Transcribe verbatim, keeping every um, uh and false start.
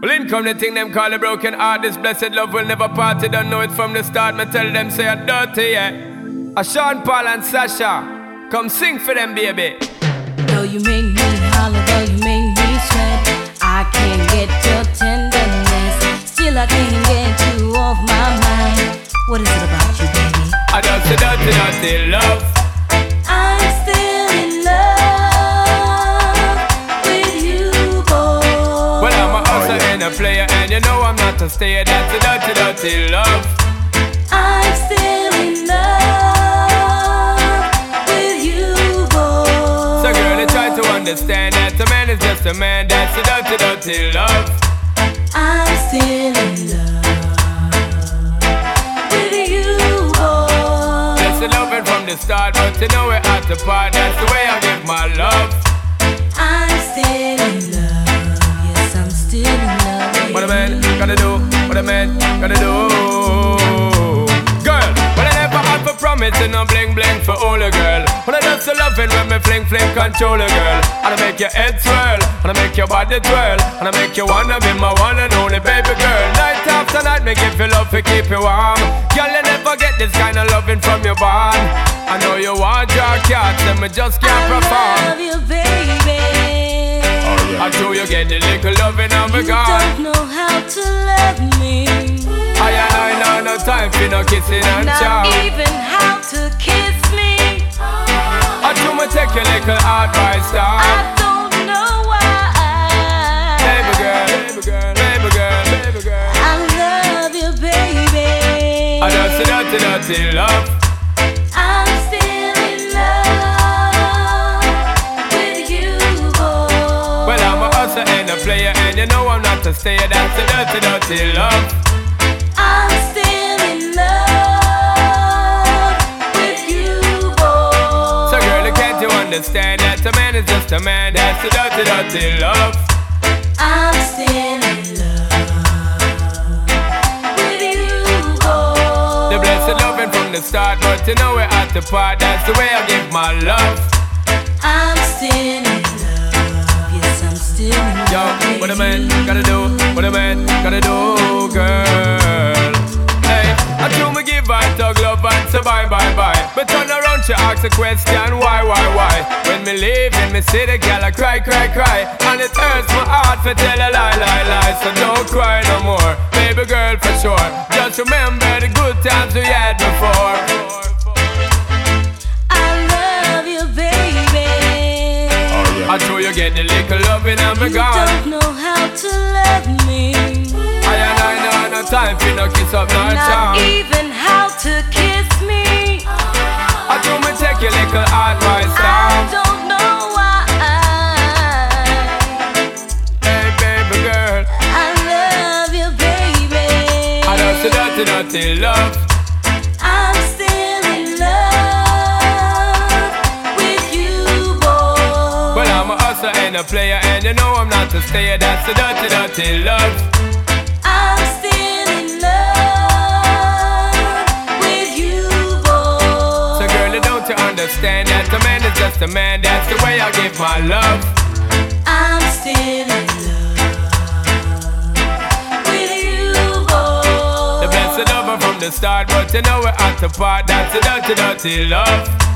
Well, in come the thing them call a broken heart. This blessed love will never part. They don't know it from the start. Me tell them say I'm dirty, yeah. A Sean Paul and Sasha, come sing for them, baby. Though you make me holler, though you make me sweat, I can't get your tenderness. Still I can't get you off my mind. What is it about you, baby? I just say dirty, dirty love. I'm still in love with you, boy. Well, I'm a hustler and a player, and you know I'm not a stayer. That's a dirty, dirty love. I'm still in love with you, boy. So girl, I try to understand that a man is just a man. That's a dirty, dirty love. I'm still in love with you, boy. That's the loving from the start, but you know we're at the part. That's the way I give my love. I'm still in love. Yes, I'm still in love with What a man gotta do, what a man gotta do. Girl, but I never had for promising no bling bling for all a girl. But I just so loving when me fling fling control a girl. And I make your head swirl, and I make your body twirl, and I make you wanna be my one and only baby girl. Night after night, me give you love to keep you warm. Girl, you never get this kind of loving from your bond. I know you want your cats, and me just can't perform. I love you, baby. I know you get the little loving of a You God. don't know how to love me. I and I know no time for no kissing and chow. Not even how to kiss me. I do me take your little advice down. I don't know why. Baby girl, baby girl, baby girl, baby girl. I love you, baby. I just a dirty, dirty love. I'm still in love with you, boy. Well, I'm a hustler and a player, and you know I'm not a stayer. That's a dirty, dirty love. I'm still in love with you, boy. So girl, can't you understand that a man is just a man? That's a dirty, dirty love. I'm still in love with you, boy. The blessed loving from the start, but you know we're at the part. That's the way I give my love. I'm still in love. Yes, I'm still in love. Yo, what a man gotta do, what a man gotta do, girl. Hey, I do me give her tug love and say bye, bye, bye. But turn around, she ask a question, why, why, why? When me leave in me city, girl, I cry, cry, cry. And it hurts my heart to tell a lie, lie, lie. So don't cry no more, baby girl, for sure. Just remember the good times we had before. I love you, baby. I know you get the little loving and me You gone. don't know how to love me. I and I know no time for no kiss up, no Not charm. even how to kiss me. I do me take your little advice I down. don't know why. Hey baby girl, I love you, baby. I just a dirty, dirty love. I'm still in love with you, boy. Well, I'm a hustler and a player, and you know I'm not a stayer. That's a dirty, dirty love. I'm still in love with you, boy. So girl, don't you understand that a man is just a man? That's the way I give my love. I'm still in love with you, boy. The blessed lover from the start, but you know we're at the part. That's a dirty, dirty love.